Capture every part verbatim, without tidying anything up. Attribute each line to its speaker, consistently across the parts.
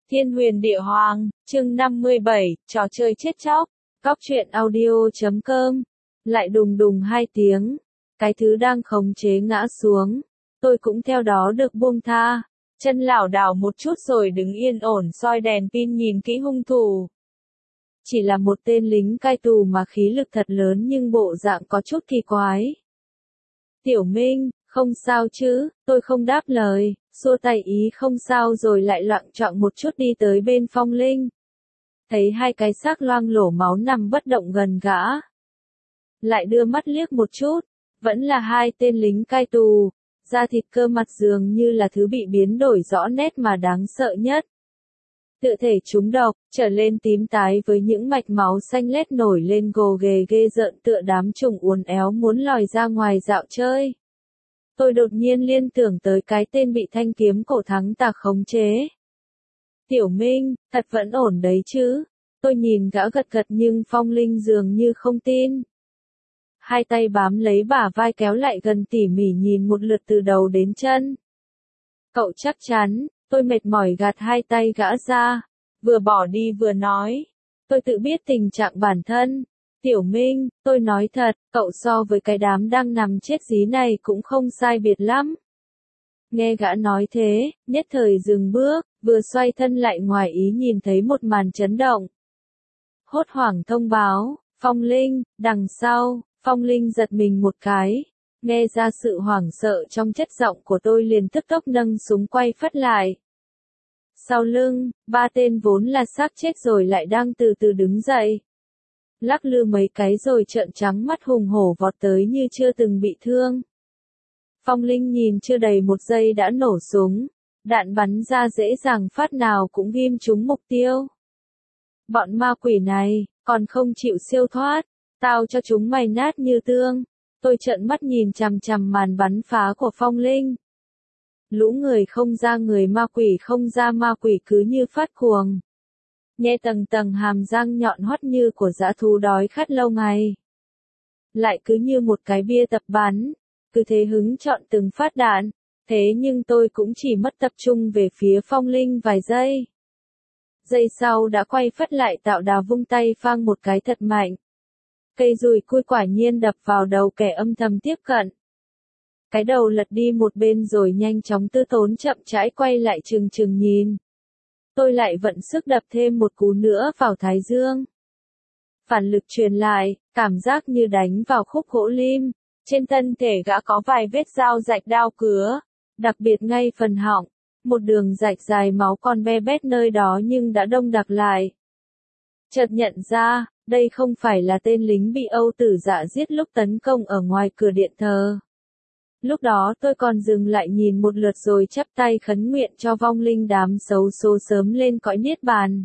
Speaker 1: Thiên huyền địa hoàng, chương năm mươi bảy, trò chơi chết chóc. Cóc truyện audio chấm com. Lại đùng đùng hai tiếng. Cái thứ đang khống chế ngã xuống. Tôi cũng theo đó được buông tha. Chân lảo đảo một chút rồi đứng yên ổn soi đèn pin nhìn kỹ hung thủ. Chỉ là một tên lính cai tù mà khí lực thật lớn nhưng bộ dạng có chút kỳ quái. Tiểu Minh, không sao chứ, tôi không đáp lời, xua tay ý không sao rồi lại loạng choạng một chút đi tới bên Phong Linh. Thấy hai cái xác loang lổ máu nằm bất động gần gã. Lại đưa mắt liếc một chút, vẫn là hai tên lính cai tù, da thịt cơ mặt dường như là thứ bị biến đổi rõ nét mà đáng sợ nhất. Tự thể chúng độc, trở lên tím tái với những mạch máu xanh lét nổi lên gồ ghề ghê rợn tựa đám trùng uốn éo muốn lòi ra ngoài dạo chơi. Tôi đột nhiên liên tưởng tới cái tên bị thanh kiếm cổ thắng tà khống chế. Tiểu Minh, thật vẫn ổn đấy chứ? Tôi nhìn gã gật gật nhưng Phong Linh dường như không tin. Hai tay bám lấy bả vai kéo lại gần tỉ mỉ nhìn một lượt từ đầu đến chân. Cậu chắc chắn, tôi mệt mỏi gạt hai tay gã ra, vừa bỏ đi vừa nói. Tôi tự biết tình trạng bản thân. Tiểu Minh, tôi nói thật, cậu so với cái đám đang nằm chết dí này cũng không sai biệt lắm. Nghe gã nói thế, nhất thời dừng bước, vừa xoay thân lại ngoài ý nhìn thấy một màn chấn động. Hốt hoảng thông báo, Phong Linh, đằng sau, Phong Linh giật mình một cái. Nghe ra sự hoảng sợ trong chất giọng của tôi liền tức tốc nâng súng quay phất lại. Sau lưng, ba tên vốn là xác chết rồi lại đang từ từ đứng dậy. Lắc lư mấy cái rồi trợn trắng mắt hùng hổ vọt tới như chưa từng bị thương. Phong Linh nhìn chưa đầy một giây đã nổ súng, đạn bắn ra dễ dàng phát nào cũng ghim trúng mục tiêu. Bọn ma quỷ này, còn không chịu siêu thoát, tao cho chúng mày nát như tương. Tôi trợn mắt nhìn chằm chằm màn bắn phá của Phong Linh. Lũ người không ra người ma quỷ không ra ma quỷ cứ như phát cuồng. Nghe tầng tầng hàm răng nhọn hoắt như của dã thú đói khát lâu ngày. Lại cứ như một cái bia tập bắn, cứ thế hứng chọn từng phát đạn, thế nhưng tôi cũng chỉ mất tập trung về phía Phong Linh vài giây. Giây sau đã quay phất lại tạo đà vung tay phang một cái thật mạnh. Cây dùi cui quả nhiên đập vào đầu kẻ âm thầm tiếp cận. Cái đầu lật đi một bên rồi nhanh chóng tư tốn chậm rãi quay lại chừng chừng nhìn. Tôi lại vận sức đập thêm một cú nữa vào thái dương. Phản lực truyền lại, cảm giác như đánh vào khúc gỗ lim. Trên thân thể gã có vài vết dao rạch đao cứa, đặc biệt ngay phần họng. Một đường rạch dài máu còn be bét nơi đó nhưng đã đông đặc lại. Chợt nhận ra, đây không phải là tên lính bị Âu Tử Dạ giết lúc tấn công ở ngoài cửa điện thờ. Lúc đó tôi còn dừng lại nhìn một lượt rồi chắp tay khấn nguyện cho vong linh đám xấu số sớm lên cõi niết bàn.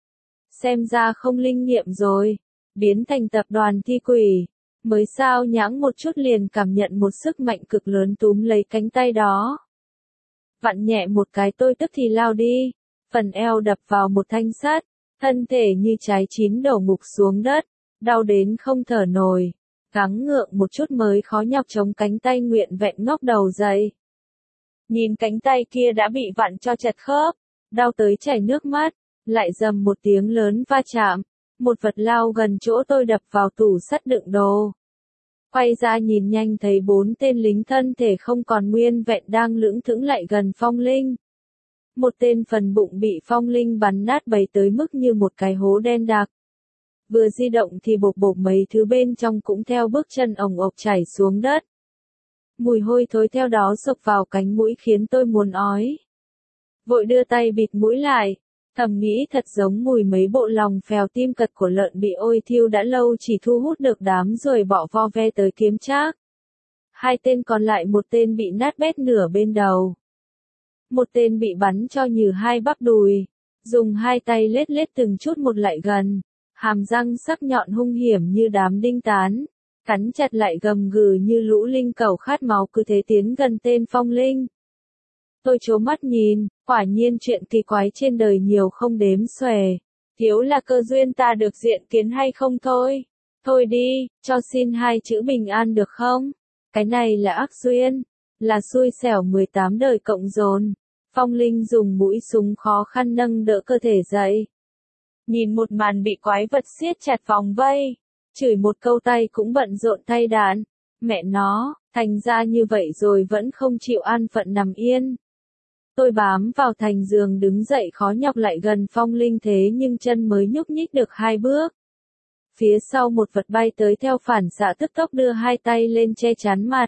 Speaker 1: Xem ra không linh nghiệm rồi, biến thành tập đoàn thi quỷ, mới sao nhãng một chút liền cảm nhận một sức mạnh cực lớn túm lấy cánh tay đó. Vặn nhẹ một cái tôi tức thì lao đi, phần eo đập vào một thanh sắt, thân thể như trái chín đổ ngục xuống đất, đau đến không thở nổi. Gắng ngượng một chút mới khó nhọc chống cánh tay nguyện vẹn ngóc đầu dậy. Nhìn cánh tay kia đã bị vặn cho chật khớp, đau tới chảy nước mắt, lại dầm một tiếng lớn va chạm, một vật lao gần chỗ tôi đập vào tủ sắt đựng đồ. Quay ra nhìn nhanh thấy bốn tên lính thân thể không còn nguyên vẹn đang lững thững lại gần Phong Linh. Một tên phần bụng bị Phong Linh bắn nát bấy tới mức như một cái hố đen đặc. Vừa di động thì bột bột mấy thứ bên trong cũng theo bước chân ồng ộc chảy xuống đất. Mùi hôi thối theo đó sộc vào cánh mũi khiến tôi muốn ói. Vội đưa tay bịt mũi lại, thầm nghĩ thật giống mùi mấy bộ lòng phèo tim cật của lợn bị ôi thiêu đã lâu chỉ thu hút được đám rồi bỏ vo ve tới kiếm trác. Hai tên còn lại một tên bị nát bét nửa bên đầu. Một tên bị bắn cho nhừ hai bắp đùi, dùng hai tay lết lết từng chút một lại gần. Hàm răng sắc nhọn hung hiểm như đám đinh tán, cắn chặt lại gầm gừ như lũ linh cẩu khát máu cứ thế tiến gần tên Phong Linh. Tôi trố mắt nhìn, quả nhiên chuyện kỳ quái trên đời nhiều không đếm xuể. Thiếu là cơ duyên ta được diện kiến hay không thôi. Thôi đi, cho xin hai chữ bình an được không? Cái này là ác duyên, là xui xẻo mười tám đời cộng dồn. Phong Linh dùng mũi súng khó khăn nâng đỡ cơ thể dậy. Nhìn một màn bị quái vật siết chặt vòng vây, chửi một câu tay cũng bận rộn thay đạn. Mẹ nó, thành ra như vậy rồi vẫn không chịu an phận nằm yên. Tôi bám vào thành giường đứng dậy khó nhọc lại gần Phong Linh thế nhưng chân mới nhúc nhích được hai bước. Phía sau một vật bay tới theo phản xạ tức tốc đưa hai tay lên che chắn mặt.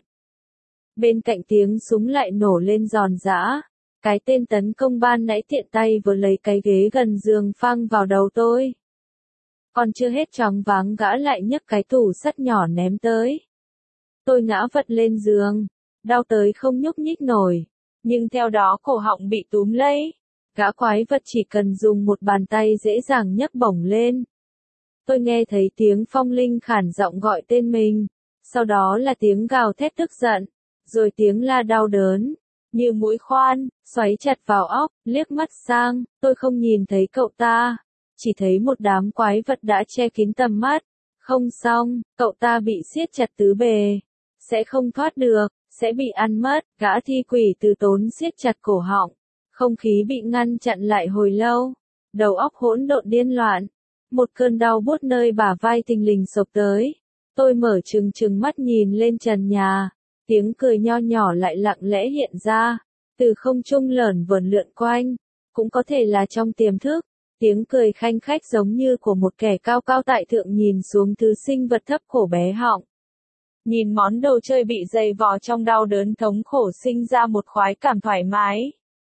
Speaker 1: Bên cạnh tiếng súng lại nổ lên giòn giã. Cái tên tấn công ban nãy tiện tay vừa lấy cái ghế gần giường phang vào đầu tôi. Còn chưa hết choáng váng gã lại nhấc cái tủ sắt nhỏ ném tới. Tôi ngã vật lên giường, đau tới không nhúc nhích nổi, nhưng theo đó cổ họng bị túm lấy. Gã quái vật chỉ cần dùng một bàn tay dễ dàng nhấc bổng lên. Tôi nghe thấy tiếng Phong Linh khản giọng gọi tên mình, sau đó là tiếng gào thét tức giận, rồi tiếng la đau đớn, như mũi khoan, xoáy chặt vào óc. Liếc mắt sang, tôi không nhìn thấy cậu ta, chỉ thấy một đám quái vật đã che kín tầm mắt. Không xong, cậu ta bị siết chặt tứ bề, sẽ không thoát được, sẽ bị ăn mất. Gã thi quỷ từ tốn siết chặt cổ họng, không khí bị ngăn chặn lại hồi lâu, đầu óc hỗn độn điên loạn. Một cơn đau buốt nơi bả vai thình lình xộc tới. Tôi mở trừng trừng mắt nhìn lên trần nhà, tiếng cười nho nhỏ lại lặng lẽ hiện ra, từ không trung lởn vởn lượn quanh, cũng có thể là trong tiềm thức. Tiếng cười khanh khách giống như của một kẻ cao cao tại thượng nhìn xuống thứ sinh vật thấp cổ bé họng. Nhìn món đồ chơi bị dày vò trong đau đớn thống khổ sinh ra một khoái cảm thoải mái.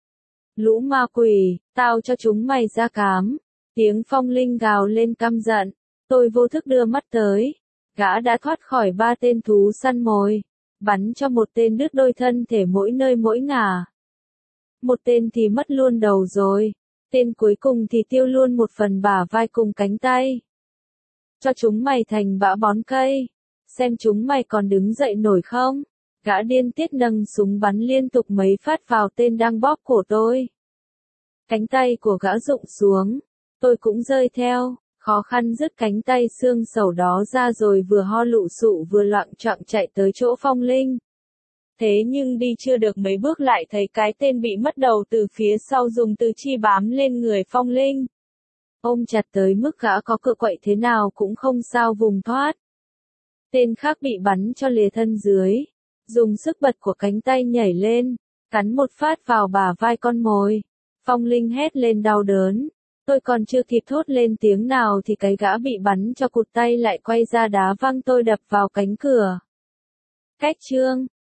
Speaker 1: Lũ ma quỷ, tao cho chúng mày ra cám. Tiếng Phong Linh gào lên căm giận. Tôi vô thức đưa mắt tới. Gã đã thoát khỏi ba tên thú săn mồi, bắn cho một tên đứt đôi thân thể mỗi nơi mỗi ngả. Một tên thì mất luôn đầu rồi. Tên cuối cùng thì tiêu luôn một phần bả vai cùng cánh tay. Cho chúng mày thành bã bón cây. Xem chúng mày còn đứng dậy nổi không? Gã điên tiết nâng súng bắn liên tục mấy phát vào tên đang bóp cổ tôi. Cánh tay của gã rụng xuống. Tôi cũng rơi theo, khó khăn dứt cánh tay xương sầu đó ra rồi vừa ho lụ sụ vừa loạng choạng chạy tới chỗ Phong Linh. Thế nhưng đi chưa được mấy bước lại thấy cái tên bị mất đầu từ phía sau dùng tứ chi bám lên người Phong Linh. Ôm chặt tới mức gã có cựa quậy thế nào cũng không sao vùng thoát. Tên khác bị bắn cho lìa thân dưới, dùng sức bật của cánh tay nhảy lên, cắn một phát vào bả vai con mồi. Phong Linh hét lên đau đớn. Tôi còn chưa kịp thốt lên tiếng nào thì cái gã bị bắn cho cụt tay lại quay ra đá văng tôi đập vào cánh cửa. Cách chương